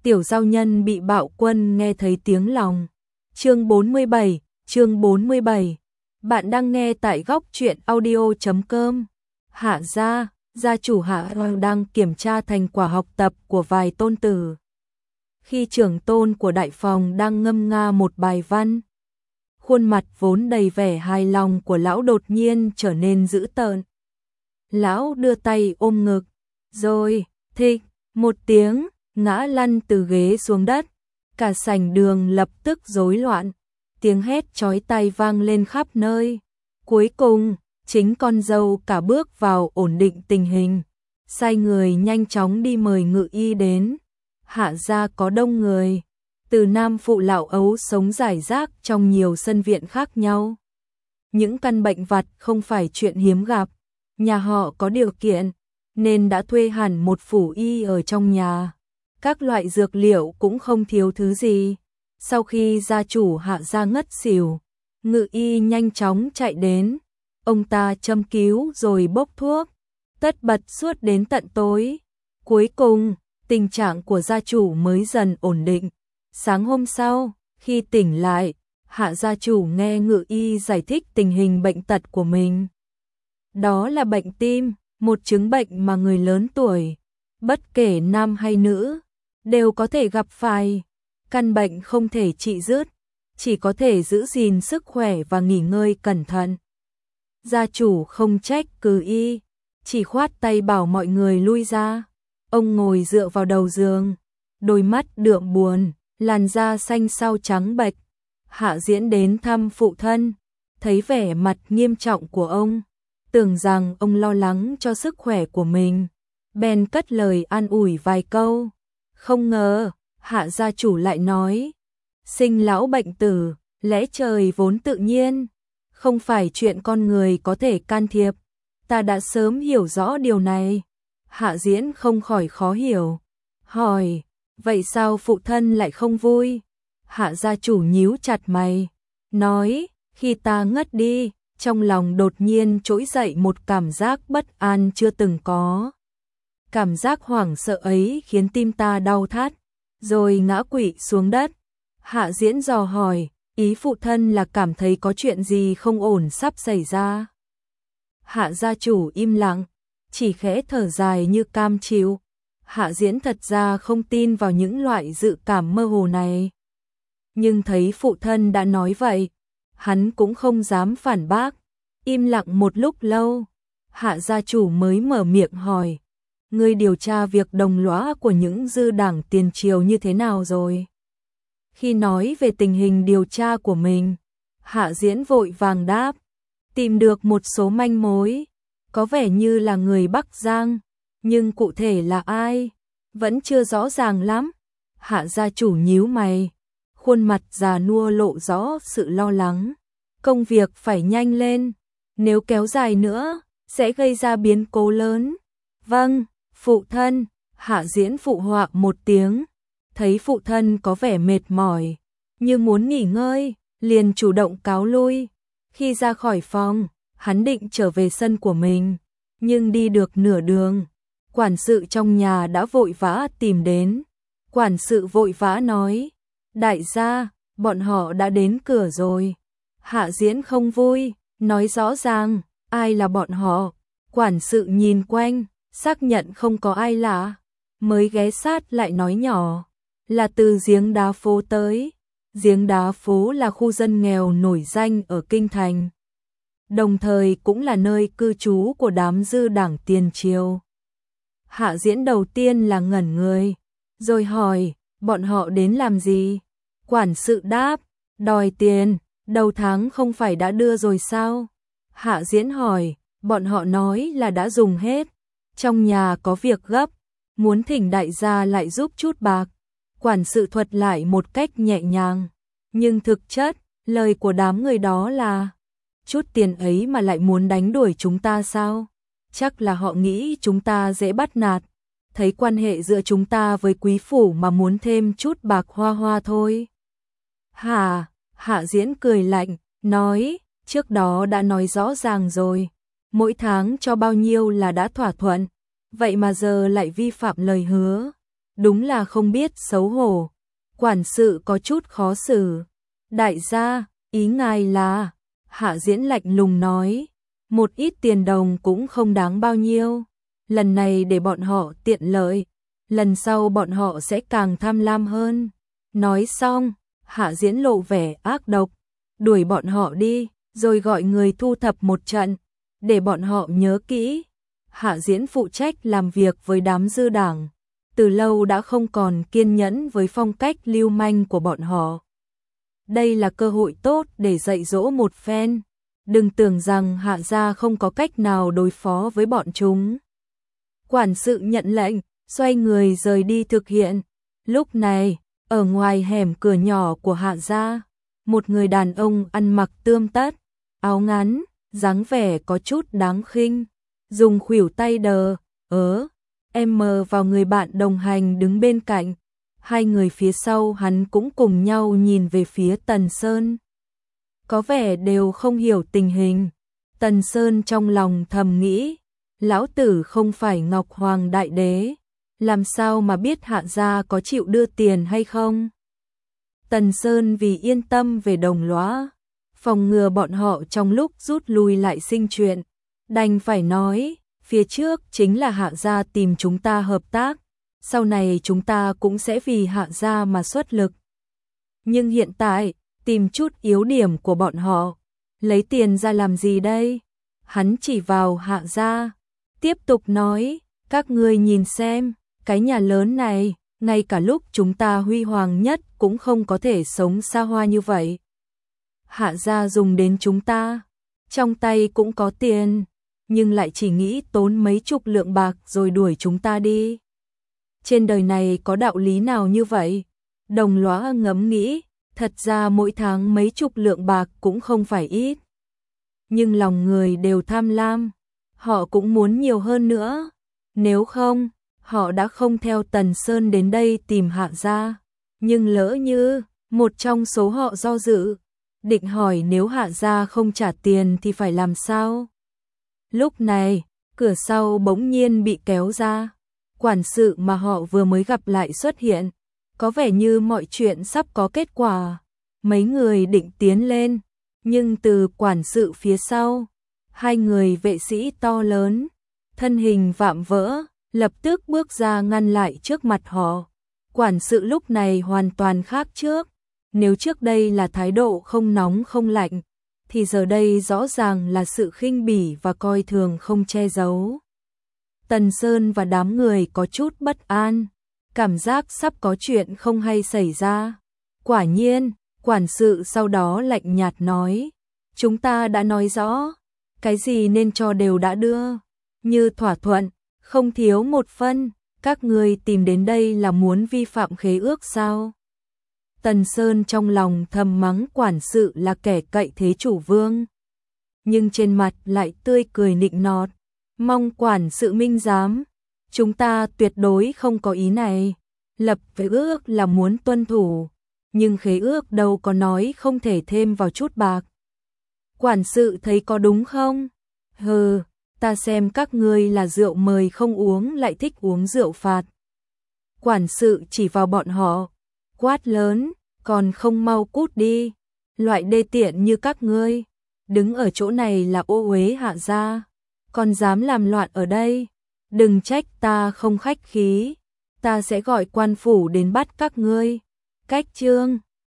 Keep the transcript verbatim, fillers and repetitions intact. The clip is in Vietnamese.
tiểu giao nhân bị bạo quân nghe thấy tiếng lòng. Chương bốn mươi bảy, chương bốn mươi bảy. Bạn đang nghe tại góc truyện audio chấm com. Hạ gia, gia chủ Hạ Hoàng đang kiểm tra thành quả học tập của vài tôn tử. Khi trưởng tôn của đại phòng đang ngâm nga một bài văn, khuôn mặt vốn đầy vẻ hài lòng của lão đột nhiên trở nên dữ tợn. Lão đưa tay ôm ngực, rồi, thịch, một tiếng, ngã lăn từ ghế xuống đất. Cả sảnh đường lập tức rối loạn, tiếng hét chói tai vang lên khắp nơi. Cuối cùng, chính con dâu cả bước vào ổn định tình hình, sai người nhanh chóng đi mời ngự y đến. Hạ gia có đông người, từ nam phụ lão ấu sống rải rác trong nhiều sân viện khác nhau. Những căn bệnh vặt không phải chuyện hiếm gặp, nhà họ có điều kiện, nên đã thuê hẳn một phủ y ở trong nhà. Các loại dược liệu cũng không thiếu thứ gì. Sau khi gia chủ Hạ gia ngất xỉu, ngự y nhanh chóng chạy đến. Ông ta châm cứu rồi bốc thuốc, tất bật suốt đến tận tối. Cuối cùng, tình trạng của gia chủ mới dần ổn định. Sáng hôm sau, khi tỉnh lại, Hạ gia chủ nghe ngự y giải thích tình hình bệnh tật của mình. Đó là bệnh tim, một chứng bệnh mà người lớn tuổi, bất kể nam hay nữ, đều có thể gặp phải. Căn bệnh không thể trị dứt, chỉ có thể giữ gìn sức khỏe và nghỉ ngơi cẩn thận. Gia chủ không trách cứ y, chỉ khoát tay bảo mọi người lui ra. Ông ngồi dựa vào đầu giường, đôi mắt đượm buồn, làn da xanh xao trắng bệch. Hạ Diễn đến thăm phụ thân, thấy vẻ mặt nghiêm trọng của ông, tưởng rằng ông lo lắng cho sức khỏe của mình, bèn cất lời an ủi vài câu. Không ngờ, Hạ gia chủ lại nói, sinh lão bệnh tử, lẽ trời vốn tự nhiên, không phải chuyện con người có thể can thiệp. Ta đã sớm hiểu rõ điều này. Hạ Diễn không khỏi khó hiểu, hỏi, vậy sao phụ thân lại không vui? Hạ gia chủ nhíu chặt mày, nói, khi ta ngất đi, trong lòng đột nhiên trỗi dậy một cảm giác bất an chưa từng có. Cảm giác hoảng sợ ấy khiến tim ta đau thắt, rồi ngã quỵ xuống đất. Hạ Diễn dò hỏi, ý phụ thân là cảm thấy có chuyện gì không ổn sắp xảy ra? Hạ gia chủ im lặng, chỉ khẽ thở dài như cam chịu. Hạ Diễn thật ra không tin vào những loại dự cảm mơ hồ này, nhưng thấy phụ thân đã nói vậy, hắn cũng không dám phản bác. Im lặng một lúc lâu, Hạ gia chủ mới mở miệng hỏi, ngươi điều tra việc đồng lõa của những dư đảng tiền triều như thế nào rồi? Khi nói về tình hình điều tra của mình, Hạ Diễn vội vàng đáp, tìm được một số manh mối, có vẻ như là người Bắc Giang, nhưng cụ thể là ai, vẫn chưa rõ ràng lắm. Hạ gia chủ nhíu mày, khuôn mặt già nua lộ rõ sự lo lắng. Công việc phải nhanh lên, nếu kéo dài nữa, sẽ gây ra biến cố lớn. Vâng, phụ thân. Hạ Diễn phụ họa một tiếng, thấy phụ thân có vẻ mệt mỏi, như muốn nghỉ ngơi, liền chủ động cáo lui. Khi ra khỏi phòng, hắn định trở về sân của mình, nhưng đi được nửa đường, quản sự trong nhà đã vội vã tìm đến. Quản sự vội vã nói, đại gia, bọn họ đã đến cửa rồi. Hạ Diễn không vui, nói rõ ràng, ai là bọn họ? Quản sự nhìn quanh, xác nhận không có ai lạ, mới ghé sát lại nói nhỏ, là từ Giếng Đá Phố tới. Giếng Đá Phố là khu dân nghèo nổi danh ở Kinh Thành, đồng thời cũng là nơi cư trú của đám dư đảng tiền triều. Hạ Diễn đầu tiên là ngẩn người, rồi hỏi, bọn họ đến làm gì? Quản sự đáp, đòi tiền, đầu tháng không phải đã đưa rồi sao? Hạ Diễn hỏi, bọn họ nói là đã dùng hết, trong nhà có việc gấp, muốn thỉnh đại gia lại giúp chút bạc. Quản sự thuật lại một cách nhẹ nhàng, nhưng thực chất, lời của đám người đó là, chút tiền ấy mà lại muốn đánh đuổi chúng ta sao? Chắc là họ nghĩ chúng ta dễ bắt nạt, thấy quan hệ giữa chúng ta với quý phủ mà muốn thêm chút bạc hoa hoa thôi. Hả? Hạ Diễn cười lạnh, nói, trước đó đã nói rõ ràng rồi, mỗi tháng cho bao nhiêu là đã thỏa thuận, vậy mà giờ lại vi phạm lời hứa. đúng là không biết xấu hổ. Quản sự có chút khó xử. Đại gia, ý ngài là, Hạ Diễn lạnh lùng nói, một ít tiền đồng cũng không đáng bao nhiêu, lần này để bọn họ tiện lợi, lần sau bọn họ sẽ càng tham lam hơn. Nói xong, Hạ Diễn lộ vẻ ác độc, đuổi bọn họ đi, rồi gọi người thu thập một trận, để bọn họ nhớ kỹ. Hạ Diễn phụ trách làm việc với đám dư đảng, từ lâu đã không còn kiên nhẫn với phong cách lưu manh của bọn họ. Đây là cơ hội tốt để dạy dỗ một phen, đừng tưởng rằng Hạ gia không có cách nào đối phó với bọn chúng. Quản sự nhận lệnh, xoay người rời đi thực hiện. Lúc này, ở ngoài hẻm cửa nhỏ của Hạ gia, một người đàn ông ăn mặc tươm tất, áo ngắn, dáng vẻ có chút đáng khinh, dùng khuỷu tay đờ, ớ, em mờ vào người bạn đồng hành đứng bên cạnh. Hai người phía sau hắn cũng cùng nhau nhìn về phía Tần Sơn. Có vẻ đều không hiểu tình hình. Tần Sơn trong lòng thầm nghĩ, lão tử không phải Ngọc Hoàng Đại Đế, làm sao mà biết Hạ gia có chịu đưa tiền hay không? Tần Sơn vì yên tâm về Đồng Lóa, phòng ngừa bọn họ trong lúc rút lui lại sinh chuyện, đành phải nói, phía trước chính là Hạ gia tìm chúng ta hợp tác, sau này chúng ta cũng sẽ vì Hạ gia mà xuất lực. Nhưng hiện tại, tìm chút yếu điểm của bọn họ, lấy tiền ra làm gì đây? Hắn chỉ vào Hạ gia, tiếp tục nói, các ngươi nhìn xem, cái nhà lớn này, ngay cả lúc chúng ta huy hoàng nhất cũng không có thể sống xa hoa như vậy. Hạ gia dùng đến chúng ta, trong tay cũng có tiền, nhưng lại chỉ nghĩ tốn mấy chục lượng bạc rồi đuổi chúng ta đi. Trên đời này có đạo lý nào như vậy? Đồng Lóa ngẫm nghĩ, thật ra mỗi tháng mấy chục lượng bạc cũng không phải ít. Nhưng lòng người đều tham lam, họ cũng muốn nhiều hơn nữa. Nếu không, họ đã không theo Tần Sơn đến đây tìm Hạ gia. Nhưng lỡ như, một trong số họ do dự, định hỏi nếu Hạ gia không trả tiền thì phải làm sao? Lúc này, cửa sau bỗng nhiên bị kéo ra. Quản sự mà họ vừa mới gặp lại xuất hiện, có vẻ như mọi chuyện sắp có kết quả. Mấy người định tiến lên, nhưng từ quản sự phía sau, hai người vệ sĩ to lớn, thân hình vạm vỡ, lập tức bước ra ngăn lại trước mặt họ. Quản sự lúc này hoàn toàn khác trước, nếu trước đây là thái độ không nóng không lạnh, thì giờ đây rõ ràng là sự khinh bỉ và coi thường không che giấu. Tần Sơn và đám người có chút bất an, cảm giác sắp có chuyện không hay xảy ra. Quả nhiên, quản sự sau đó lạnh nhạt nói, chúng ta đã nói rõ, cái gì nên cho đều đã đưa, như thỏa thuận, không thiếu một phân, các ngươi tìm đến đây là muốn vi phạm khế ước sao? Tần Sơn trong lòng thầm mắng quản sự là kẻ cậy thế chủ vương, nhưng trên mặt lại tươi cười nịnh nọt, mong quản sự minh giám, chúng ta tuyệt đối không có ý này, lập khế ước là muốn tuân thủ, nhưng khế ước đâu có nói không thể thêm vào chút bạc. Quản sự thấy có đúng không? Hừ, ta xem các ngươi là rượu mời không uống lại thích uống rượu phạt. Quản sự chỉ vào bọn họ, quát lớn, còn không mau cút đi, loại đê tiện như các ngươi, đứng ở chỗ này là ô uế Hạ gia, còn dám làm loạn ở đây, đừng trách ta không khách khí, ta sẽ gọi quan phủ đến bắt các ngươi. Cách chương